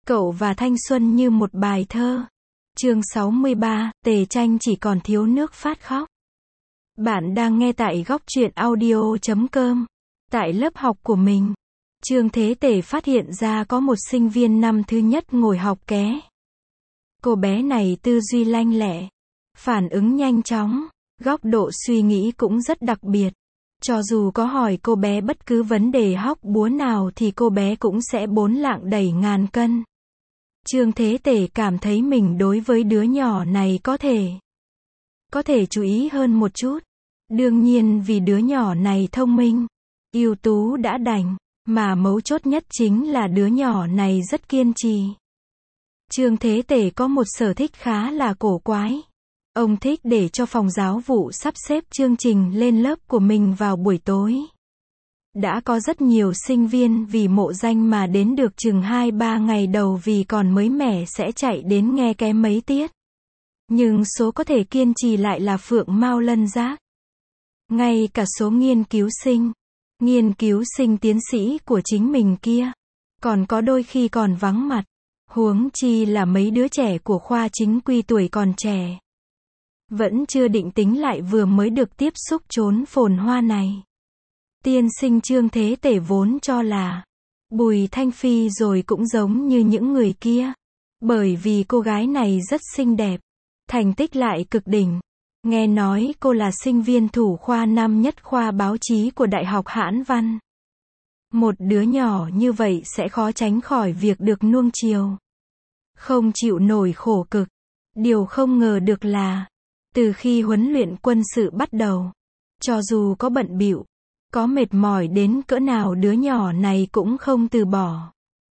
Cậu và thanh xuân như một bài thơ. Chương 63, Tề Tranh chỉ còn thiếu nước phát khóc. Bạn đang nghe tại góc truyện audio.com. Tại lớp học của mình, Trương Thế Tề phát hiện ra có một sinh viên năm thứ nhất ngồi học ké. Cô bé này tư duy lanh lẹ, phản ứng nhanh chóng, góc độ suy nghĩ cũng rất đặc biệt. Cho dù có hỏi cô bé bất cứ vấn đề hóc búa nào thì cô bé cũng sẽ bốn lạng đẩy ngàn cân. Trương Thế Tề cảm thấy mình đối với đứa nhỏ này có thể chú ý hơn một chút. Đương nhiên vì đứa nhỏ này thông minh, ưu tú đã đành, mà mấu chốt nhất chính là đứa nhỏ này rất kiên trì. Trương Thế Tề có một sở thích khá là cổ quái. Ông thích để cho phòng giáo vụ sắp xếp chương trình lên lớp của mình vào buổi tối. Đã có rất nhiều sinh viên vì mộ danh mà đến được chừng 2-3 ngày đầu vì còn mới mẻ sẽ chạy đến nghe ké mấy tiết. Nhưng số có thể kiên trì lại là phượng mao lân giác. Ngay cả số nghiên cứu sinh tiến sĩ của chính mình kia, còn có đôi khi còn vắng mặt. Huống chi là mấy đứa trẻ của khoa chính quy tuổi còn trẻ. Vẫn chưa định tính lại vừa mới được tiếp xúc chốn phồn hoa này. Tiên sinh Trương Thế Tề vốn cho là Bùi Thanh Phi rồi cũng giống như những người kia. Bởi vì cô gái này rất xinh đẹp, thành tích lại cực đỉnh. Nghe nói cô là sinh viên thủ khoa năm nhất khoa báo chí của Đại học Hãn Văn. Một đứa nhỏ như vậy sẽ khó tránh khỏi việc được nuông chiều. Không chịu nổi khổ cực. Điều không ngờ được là, từ khi huấn luyện quân sự bắt đầu, cho dù có bận bịu, có mệt mỏi đến cỡ nào đứa nhỏ này cũng không từ bỏ.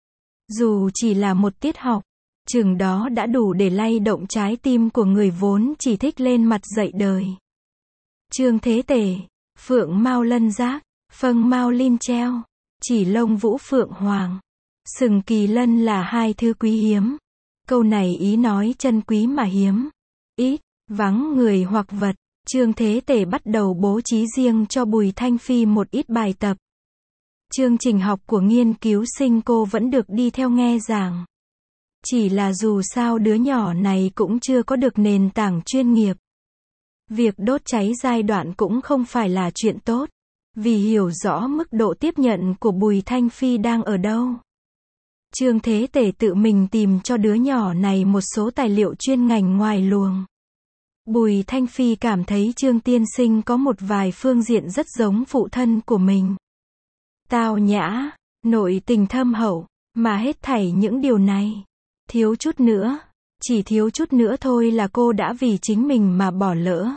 Dù chỉ là một tiết học, chừng đó đã đủ để lay động trái tim của người vốn chỉ thích lên mặt dạy đời. Trương Thế Tề, phượng mao lân giác, phâng mao linh treo, chỉ lông vũ phượng hoàng, sừng kỳ lân là hai thứ quý hiếm. Câu này ý nói chân quý mà hiếm, ít, vắng người hoặc vật. Trương Thế Tề bắt đầu bố trí riêng cho Bùi Thanh Phi một ít bài tập. Chương trình học của nghiên cứu sinh cô vẫn được đi theo nghe giảng. Chỉ là dù sao đứa nhỏ này cũng chưa có được nền tảng chuyên nghiệp. Việc đốt cháy giai đoạn cũng không phải là chuyện tốt, vì hiểu rõ mức độ tiếp nhận của Bùi Thanh Phi đang ở đâu. Trương Thế Tề tự mình tìm cho đứa nhỏ này một số tài liệu chuyên ngành ngoài luồng. Bùi Thanh Phi cảm thấy Trương tiên sinh có một vài phương diện rất giống phụ thân của mình. Tao nhã, nội tình thâm hậu, mà hết thảy những điều này, thiếu chút nữa, chỉ thiếu chút nữa thôi là cô đã vì chính mình mà bỏ lỡ.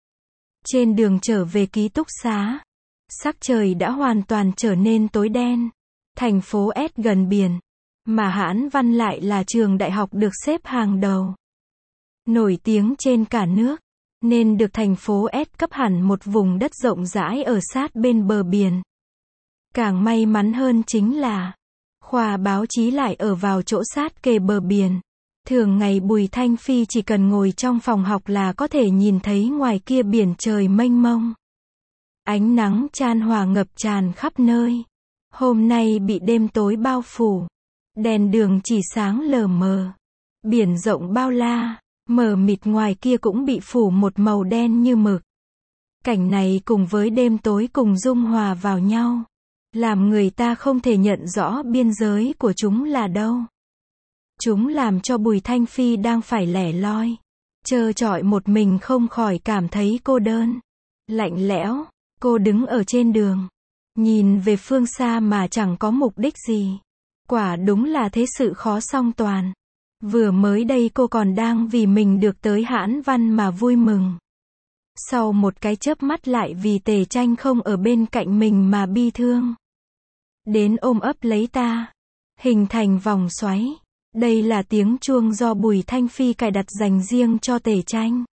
Trên đường trở về ký túc xá, sắc trời đã hoàn toàn trở nên tối đen. Thành phố S gần biển, mà Hãn Văn lại là trường đại học được xếp hàng đầu, nổi tiếng trên cả nước, nên được thành phố S cấp hẳn một vùng đất rộng rãi ở sát bên bờ biển. Càng may mắn hơn chính là, khoa báo chí lại ở vào chỗ sát kề bờ biển. Thường ngày Bùi Thanh Phi chỉ cần ngồi trong phòng học là có thể nhìn thấy ngoài kia biển trời mênh mông. Ánh nắng chan hòa ngập tràn khắp nơi. Hôm nay bị đêm tối bao phủ. Đèn đường chỉ sáng lờ mờ. Biển rộng bao la, mờ mịt ngoài kia cũng bị phủ một màu đen như mực. Cảnh này cùng với đêm tối cùng dung hòa vào nhau, làm người ta không thể nhận rõ biên giới của chúng là đâu. Chúng làm cho Bùi Thanh Phi đang phải lẻ loi, trơ trọi một mình không khỏi cảm thấy cô đơn, lạnh lẽo. Cô đứng ở trên đường, nhìn về phương xa mà chẳng có mục đích gì. Quả đúng là thế sự khó song toàn. Vừa mới đây cô còn đang vì mình được tới Hãn Văn mà vui mừng. Sau một cái chớp mắt lại vì Tề Tranh không ở bên cạnh mình mà bi thương. Đến ôm ấp lấy ta, hình thành vòng xoáy. Đây là tiếng chuông do Bùi Thanh Phi cài đặt dành riêng cho Tề Tranh.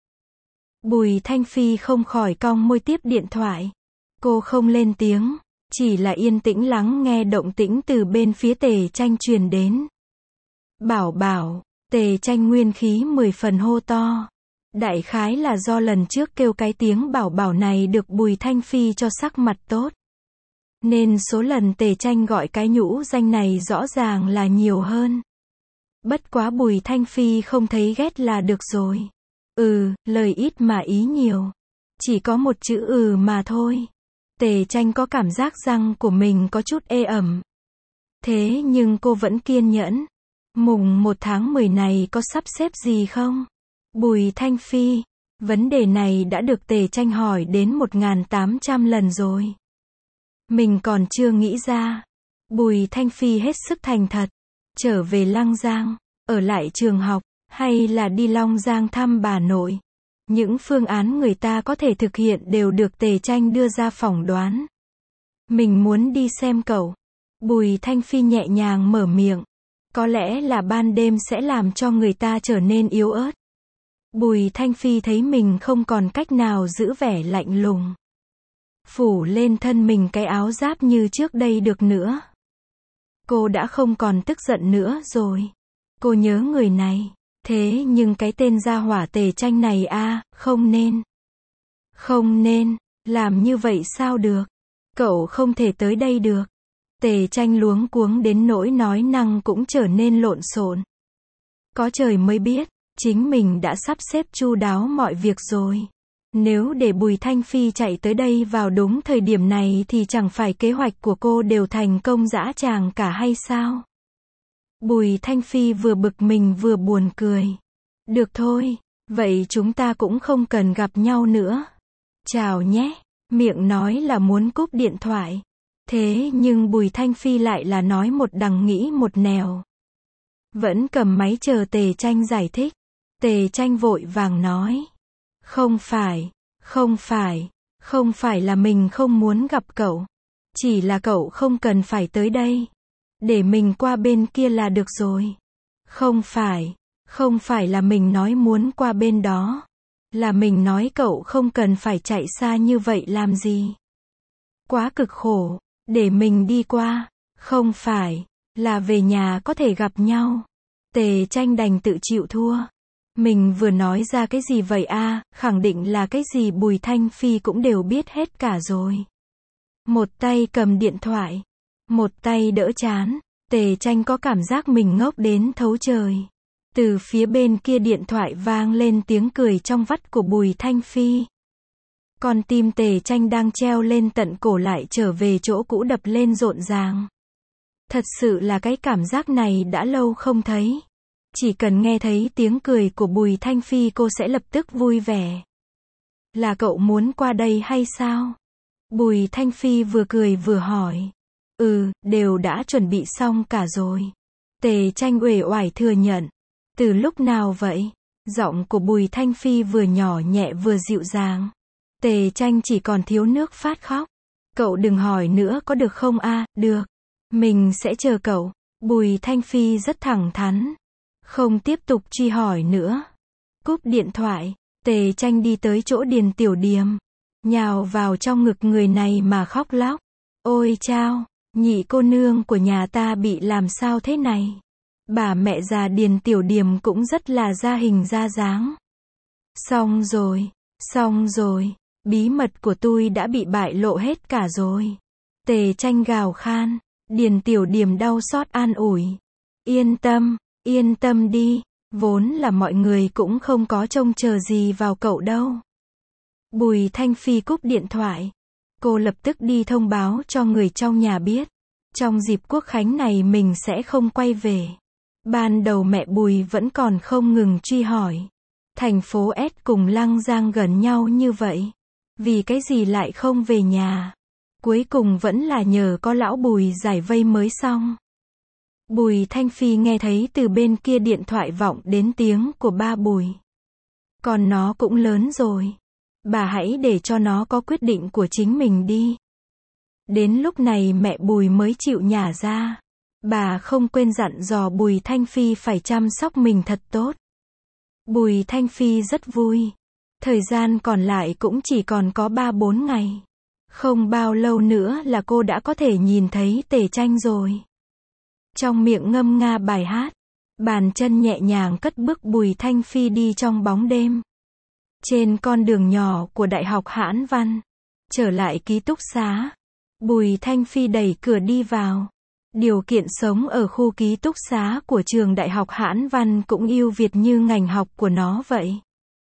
Bùi Thanh Phi không khỏi cong môi tiếp điện thoại. Cô không lên tiếng, chỉ là yên tĩnh lắng nghe động tĩnh từ bên phía Tề Tranh truyền đến. Bảo bảo, Tề Tranh nguyên khí 10 phần hô to. Đại khái là do lần trước kêu cái tiếng bảo bảo này được Bùi Thanh Phi cho sắc mặt tốt. Nên số lần Tề Tranh gọi cái nhũ danh này rõ ràng là nhiều hơn. Bất quá Bùi Thanh Phi không thấy ghét là được rồi. Lời ít mà ý nhiều. Chỉ có một chữ mà thôi. Tề Tranh có cảm giác răng của mình có chút ê ẩm. Thế nhưng cô vẫn kiên nhẫn. Mùng 1 tháng 10 này có sắp xếp gì không? Bùi Thanh Phi. Vấn đề này đã được Tề Tranh hỏi đến 1.800 lần rồi. Mình còn chưa nghĩ ra. Bùi Thanh Phi hết sức thành thật. Trở về Lăng Giang, ở lại trường học, hay là đi Long Giang thăm bà nội. Những phương án người ta có thể thực hiện đều được Tề Tranh đưa ra phỏng đoán. Mình muốn đi xem cậu. Bùi Thanh Phi nhẹ nhàng mở miệng. Có lẽ là ban đêm sẽ làm cho người ta trở nên yếu ớt. Bùi Thanh Phi thấy mình không còn cách nào giữ vẻ lạnh lùng. Phủ lên thân mình cái áo giáp như trước đây được nữa. Cô đã không còn tức giận nữa rồi. Cô nhớ người này. Thế nhưng cái tên gia hỏa Tề Tranh này không nên. Không nên, làm như vậy sao được. Cậu không thể tới đây được. Tề Tranh luống cuống đến nỗi nói năng cũng trở nên lộn xộn. Có trời mới biết, chính mình đã sắp xếp chu đáo mọi việc rồi. Nếu để Bùi Thanh Phi chạy tới đây vào đúng thời điểm này thì chẳng phải kế hoạch của cô đều thành công dã tràng cả hay sao? Bùi Thanh Phi vừa bực mình vừa buồn cười. Được thôi, vậy chúng ta cũng không cần gặp nhau nữa. Chào nhé, miệng nói là muốn cúp điện thoại. Thế nhưng Bùi Thanh Phi lại là nói một đằng nghĩ một nẻo. Vẫn cầm máy chờ Tề Tranh giải thích. Tề Tranh vội vàng nói. Không phải là mình không muốn gặp cậu. Chỉ là cậu không cần phải tới đây. Để mình qua bên kia là được rồi. Không phải là mình nói muốn qua bên đó. Là mình nói cậu không cần phải chạy xa như vậy làm gì. Quá cực khổ, để mình đi qua. Không phải, là về nhà có thể gặp nhau. Tề Tranh đành tự chịu thua. Mình vừa nói ra cái gì vậy khẳng định là cái gì Bùi Thanh Phi cũng đều biết hết cả rồi. Một tay cầm điện thoại, một tay đỡ trán, Tề Tranh có cảm giác mình ngốc đến thấu trời. Từ phía bên kia điện thoại vang lên tiếng cười trong vắt của Bùi Thanh Phi. Con tim Tề Tranh đang treo lên tận cổ lại trở về chỗ cũ đập lên rộn ràng. Thật sự là cái cảm giác này đã lâu không thấy. Chỉ cần nghe thấy tiếng cười của Bùi Thanh Phi cô sẽ lập tức vui vẻ. Là cậu muốn qua đây hay sao? Bùi Thanh Phi vừa cười vừa hỏi. Đều đã chuẩn bị xong cả rồi. Tề Tranh uể oải thừa nhận. Từ lúc nào vậy? Giọng của Bùi Thanh Phi vừa nhỏ nhẹ vừa dịu dàng. Tề Tranh chỉ còn thiếu nước phát khóc. Cậu đừng hỏi nữa có được không được. Mình sẽ chờ cậu. Bùi Thanh Phi rất thẳng thắn. Không tiếp tục truy hỏi nữa. Cúp điện thoại, Tề Tranh đi tới chỗ Điền Tiểu Điềm. Nhào vào trong ngực người này mà khóc lóc. Ôi chao, nhị cô nương của nhà ta bị làm sao thế này? Bà mẹ già Điền Tiểu Điềm cũng rất là ra hình ra dáng. Xong rồi, bí mật của tôi đã bị bại lộ hết cả rồi. Tề Tranh gào khan, Điền Tiểu Điềm đau xót an ủi. Yên tâm đi, vốn là mọi người cũng không có trông chờ gì vào cậu đâu. Bùi Thanh Phi cúp điện thoại. Cô lập tức đi thông báo cho người trong nhà biết. Trong dịp Quốc khánh này mình sẽ không quay về. Ban đầu mẹ Bùi vẫn còn không ngừng truy hỏi. Thành phố S cùng Lăng Giang gần nhau như vậy. Vì cái gì lại không về nhà? Cuối cùng vẫn là nhờ có lão Bùi giải vây mới xong. Bùi Thanh Phi nghe thấy từ bên kia điện thoại vọng đến tiếng của ba Bùi. Còn nó cũng lớn rồi. Bà hãy để cho nó có quyết định của chính mình đi. Đến lúc này mẹ Bùi mới chịu nhả ra. Bà không quên dặn dò Bùi Thanh Phi phải chăm sóc mình thật tốt. Bùi Thanh Phi rất vui. Thời gian còn lại cũng chỉ còn có 3-4 ngày. Không bao lâu nữa là cô đã có thể nhìn thấy Tề Tranh rồi. Trong miệng ngâm nga bài hát, bàn chân nhẹ nhàng cất bước Bùi Thanh Phi đi trong bóng đêm. Trên con đường nhỏ của Đại học Hãn Văn, trở lại ký túc xá, Bùi Thanh Phi đẩy cửa đi vào. Điều kiện sống ở khu ký túc xá của trường Đại học Hãn Văn cũng ưu việt như ngành học của nó vậy.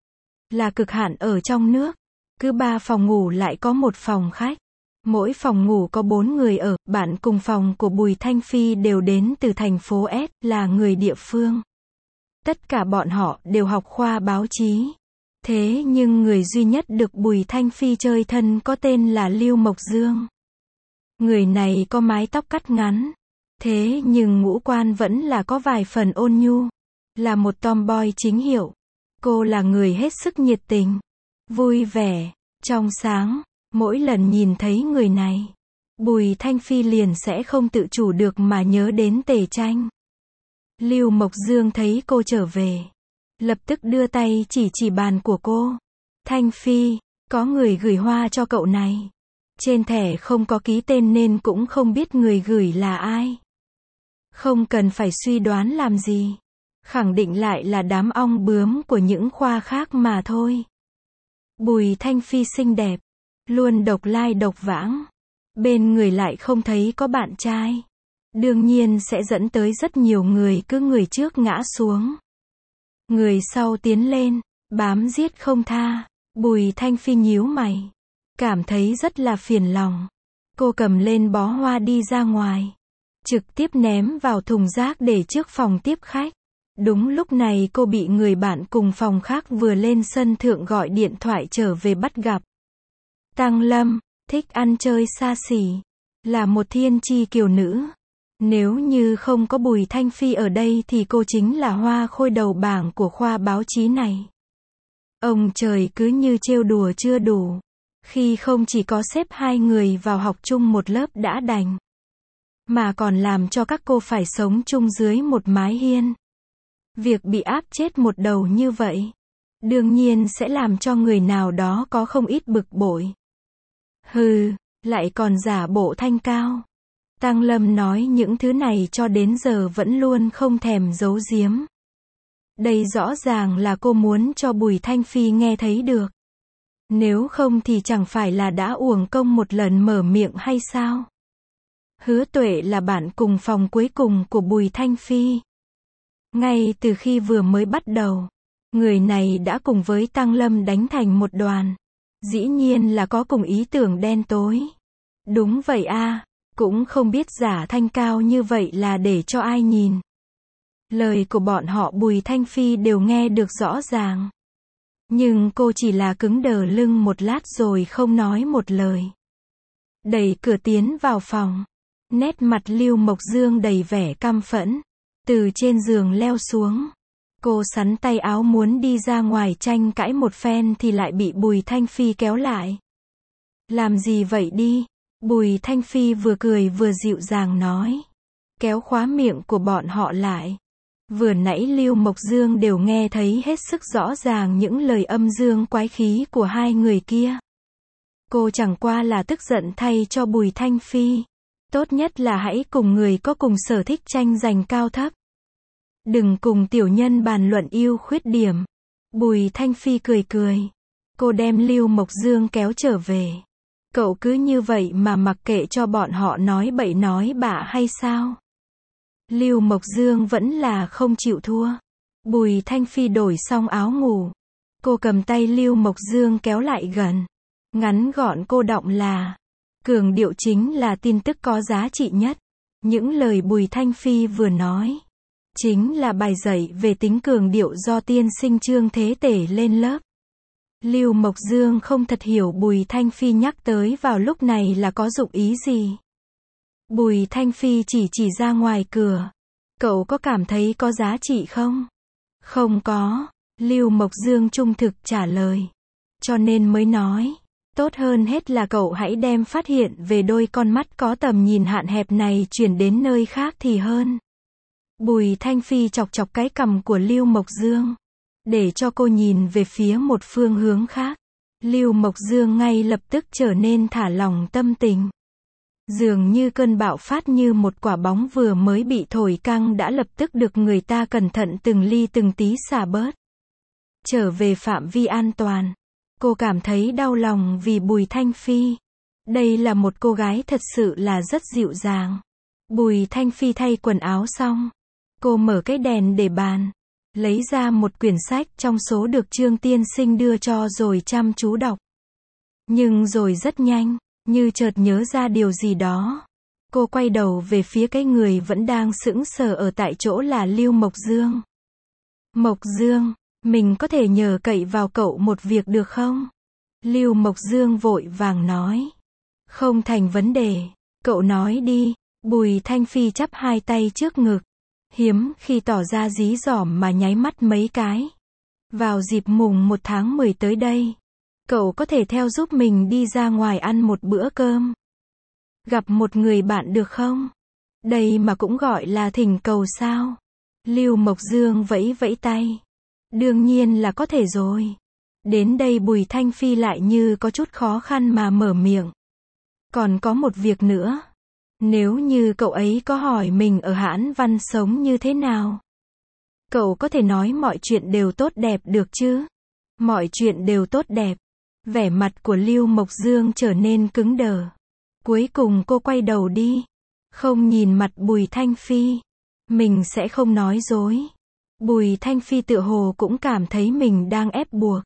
Là cực hạn ở trong nước. Cứ 3 phòng ngủ lại có một phòng khách. Mỗi phòng ngủ có 4 người ở. Bạn cùng phòng của Bùi Thanh Phi đều đến từ thành phố S, là người địa phương. Tất cả bọn họ đều học khoa báo chí. Thế nhưng người duy nhất được Bùi Thanh Phi chơi thân có tên là Lưu Mộc Dương. Người này có mái tóc cắt ngắn. Thế nhưng ngũ quan vẫn là có vài phần ôn nhu. Là một tomboy chính hiệu. Cô là người hết sức nhiệt tình, vui vẻ, trong sáng. Mỗi lần nhìn thấy người này, Bùi Thanh Phi liền sẽ không tự chủ được mà nhớ đến Tề Tranh. Lưu Mộc Dương thấy cô trở về, lập tức đưa tay chỉ bàn của cô. Thanh Phi, có người gửi hoa cho cậu này. Trên thẻ không có ký tên nên cũng không biết người gửi là ai. Không cần phải suy đoán làm gì. Khẳng định lại là đám ong bướm của những khoa khác mà thôi. Bùi Thanh Phi xinh đẹp, luôn độc lai độc vãng. Bên người lại không thấy có bạn trai. Đương nhiên sẽ dẫn tới rất nhiều người cứ người trước ngã xuống. Người sau tiến lên, bám giết không tha. Bùi Thanh Phi nhíu mày. Cảm thấy rất là phiền lòng. Cô cầm lên bó hoa đi ra ngoài. Trực tiếp ném vào thùng rác để trước phòng tiếp khách. Đúng lúc này cô bị người bạn cùng phòng khác vừa lên sân thượng gọi điện thoại trở về bắt gặp. Tăng Lâm, thích ăn chơi xa xỉ. Là một thiên chi kiều nữ. Nếu như không có Bùi Thanh Phi ở đây thì cô chính là hoa khôi đầu bảng của khoa báo chí này. Ông trời cứ như trêu đùa chưa đủ. Khi không chỉ có xếp 2 người vào học chung một lớp đã đành. Mà còn làm cho các cô phải sống chung dưới một mái hiên. Việc bị áp chết một đầu như vậy, đương nhiên sẽ làm cho người nào đó có không ít bực bội. Hừ, lại còn giả bộ thanh cao. Tăng Lâm nói những thứ này cho đến giờ vẫn luôn không thèm giấu giếm. Đây rõ ràng là cô muốn cho Bùi Thanh Phi nghe thấy được. Nếu không thì chẳng phải là đã uổng công một lần mở miệng hay sao? Hứa Tuệ là bạn cùng phòng cuối cùng của Bùi Thanh Phi. Ngay từ khi vừa mới bắt đầu, người này đã cùng với Tăng Lâm đánh thành một đoàn. Dĩ nhiên là có cùng ý tưởng đen tối. Đúng vậy a, cũng không biết giả thanh cao như vậy là để cho ai nhìn. Lời của bọn họ Bùi Thanh Phi đều nghe được rõ ràng. Nhưng cô chỉ là cứng đờ lưng một lát rồi không nói một lời. Đẩy cửa tiến vào phòng. Nét mặt Lưu Mộc Dương đầy vẻ căm phẫn. Từ trên giường leo xuống. Cô sắn tay áo muốn đi ra ngoài tranh cãi một phen thì lại bị Bùi Thanh Phi kéo lại. Làm gì vậy đi? Bùi Thanh Phi vừa cười vừa dịu dàng nói. Kéo khóa miệng của bọn họ lại. Vừa nãy Lưu Mộc Dương đều nghe thấy hết sức rõ ràng những lời âm dương quái khí của hai người kia. Cô chẳng qua là tức giận thay cho Bùi Thanh Phi. Tốt nhất là hãy cùng người có cùng sở thích tranh giành cao thấp. Đừng cùng tiểu nhân bàn luận ưu khuyết điểm. Bùi Thanh Phi cười cười. Cô đem Lưu Mộc Dương kéo trở về. Cậu cứ như vậy mà mặc kệ cho bọn họ nói bậy nói bạ hay sao? Lưu Mộc Dương vẫn là không chịu thua. Bùi Thanh Phi đổi xong áo ngủ. Cô cầm tay Lưu Mộc Dương kéo lại gần. Ngắn gọn cô đọng là. Cường điệu chính là tin tức có giá trị nhất. Những lời Bùi Thanh Phi vừa nói. Chính là bài dạy về tính cường điệu do tiên sinh Trương Thế Tể lên lớp. Lưu Mộc Dương không thật hiểu Bùi Thanh Phi nhắc tới vào lúc này là có dụng ý gì. Bùi Thanh Phi chỉ ra ngoài cửa. Cậu có cảm thấy có giá trị không? Không có. Lưu Mộc Dương trung thực trả lời. Cho nên mới nói. Tốt hơn hết là cậu hãy đem phát hiện về đôi con mắt có tầm nhìn hạn hẹp này chuyển đến nơi khác thì hơn. Bùi Thanh Phi chọc chọc cái cằm của Lưu Mộc Dương. Để cho cô nhìn về phía một phương hướng khác. Lưu Mộc Dương ngay lập tức trở nên thả lỏng tâm tình. Dường như cơn bạo phát như một quả bóng vừa mới bị thổi căng đã lập tức được người ta cẩn thận từng ly từng tí xả bớt. Trở về phạm vi an toàn. Cô cảm thấy đau lòng vì Bùi Thanh Phi. Đây là một cô gái thật sự là rất dịu dàng. Bùi Thanh Phi thay quần áo xong, cô mở cái đèn để bàn, lấy ra một quyển sách trong số được Trương tiên sinh đưa cho rồi chăm chú đọc. Nhưng rồi rất nhanh, như chợt nhớ ra điều gì đó, cô quay đầu về phía cái người vẫn đang sững sờ ở tại chỗ là Lưu Mộc Dương. Mộc Dương, mình có thể nhờ cậy vào cậu một việc được không? Lưu Mộc Dương vội vàng nói. Không thành vấn đề, cậu nói đi. Bùi Thanh Phi chắp hai tay trước ngực, hiếm khi tỏ ra dí dỏm mà nháy mắt mấy cái. Vào dịp mùng 1 tháng 10 tới đây, cậu có thể theo giúp mình đi ra ngoài ăn một bữa cơm. Gặp một người bạn được không? Đây mà cũng gọi là thỉnh cầu sao? Lưu Mộc Dương vẫy vẫy tay. Đương nhiên là có thể rồi. Đến đây Bùi Thanh Phi lại như có chút khó khăn mà mở miệng. Còn có một việc nữa. Nếu như cậu ấy có hỏi mình ở Hãn Văn sống như thế nào, cậu có thể nói mọi chuyện đều tốt đẹp được chứ? Mọi chuyện đều tốt đẹp. Vẻ mặt của Lưu Mộc Dương trở nên cứng đờ. Cuối cùng cô quay đầu đi, không nhìn mặt Bùi Thanh Phi. Mình sẽ không nói dối. Bùi Thanh Phi tựa hồ cũng cảm thấy mình đang ép buộc.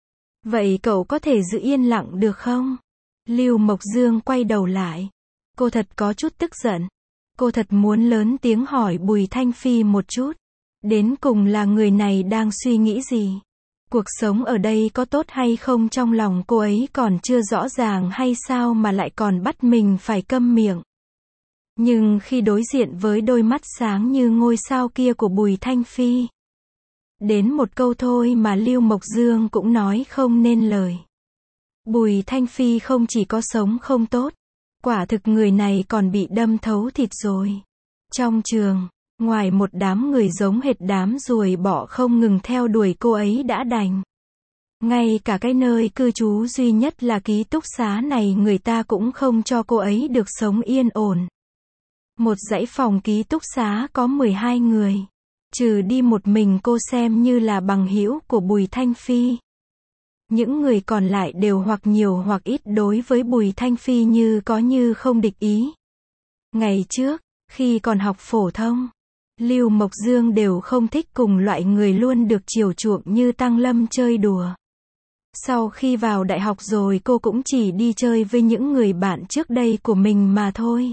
Vậy cậu có thể giữ yên lặng được không? Lưu Mộc Dương quay đầu lại. Cô thật có chút tức giận. Cô thật muốn lớn tiếng hỏi Bùi Thanh Phi một chút. Đến cùng là người này đang suy nghĩ gì? Cuộc sống ở đây có tốt hay không trong lòng cô ấy còn chưa rõ ràng hay sao mà lại còn bắt mình phải câm miệng. Nhưng khi đối diện với đôi mắt sáng như ngôi sao kia của Bùi Thanh Phi, đến một câu thôi mà Lưu Mộc Dương cũng nói không nên lời. Bùi Thanh Phi không chỉ có sống không tốt, quả thực người này còn bị đâm thấu thịt rồi. Trong trường, ngoài một đám người giống hệt đám ruồi bọ không ngừng theo đuổi cô ấy đã đành. Ngay cả cái nơi cư trú duy nhất là ký túc xá này người ta cũng không cho cô ấy được sống yên ổn. Một dãy phòng ký túc xá có 12 người. Trừ đi một mình cô xem như là bằng hữu của Bùi Thanh Phi. Những người còn lại đều hoặc nhiều hoặc ít đối với Bùi Thanh Phi như có như không địch ý. Ngày trước, khi còn học phổ thông, Lưu Mộc Dương đều không thích cùng loại người luôn được chiều chuộng như Tăng Lâm chơi đùa. Sau khi vào đại học rồi cô cũng chỉ đi chơi với những người bạn trước đây của mình mà thôi.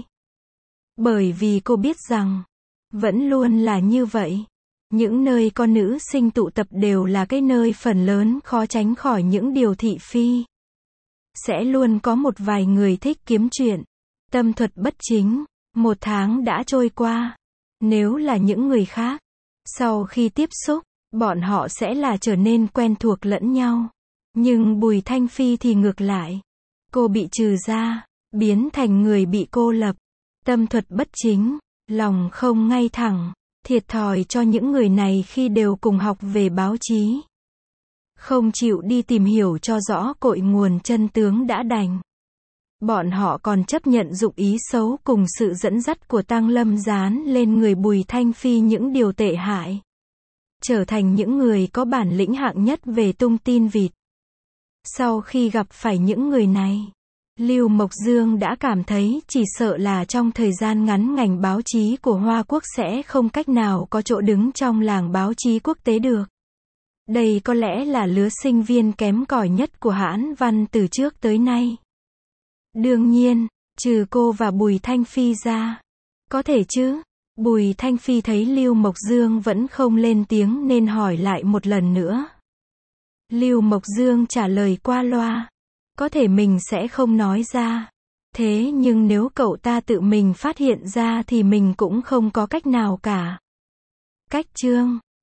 Bởi vì cô biết rằng, vẫn luôn là như vậy. Những nơi con nữ sinh tụ tập đều là cái nơi phần lớn khó tránh khỏi những điều thị phi. Sẽ luôn có một vài người thích kiếm chuyện, tâm thuật bất chính. 1 tháng đã trôi qua. Nếu là những người khác, sau khi tiếp xúc, bọn họ sẽ là trở nên quen thuộc lẫn nhau. Nhưng Bùi Thanh Phi thì ngược lại. Cô bị trừ ra, biến thành người bị cô lập. Tâm thuật bất chính, lòng không ngay thẳng, thiệt thòi cho những người này khi đều cùng học về báo chí. Không chịu đi tìm hiểu cho rõ cội nguồn chân tướng đã đành. Bọn họ còn chấp nhận dụng ý xấu cùng sự dẫn dắt của Tăng Lâm dán lên người Bùi Thanh Phi những điều tệ hại. Trở thành những người có bản lĩnh hạng nhất về tung tin vịt. Sau khi gặp phải những người này, Lưu Mộc Dương đã cảm thấy chỉ sợ là trong thời gian ngắn ngành báo chí của Hoa Quốc sẽ không cách nào có chỗ đứng trong làng báo chí quốc tế được. Đây có lẽ là lứa sinh viên kém cỏi nhất của Hãn Văn từ trước tới nay. Đương nhiên, trừ cô và Bùi Thanh Phi ra. Có thể chứ? Bùi Thanh Phi thấy Lưu Mộc Dương vẫn không lên tiếng nên hỏi lại một lần nữa. Lưu Mộc Dương trả lời qua loa. Có thể mình sẽ không nói ra. Thế nhưng nếu cậu ta tự mình phát hiện ra thì mình cũng không có cách nào cả. Cách chương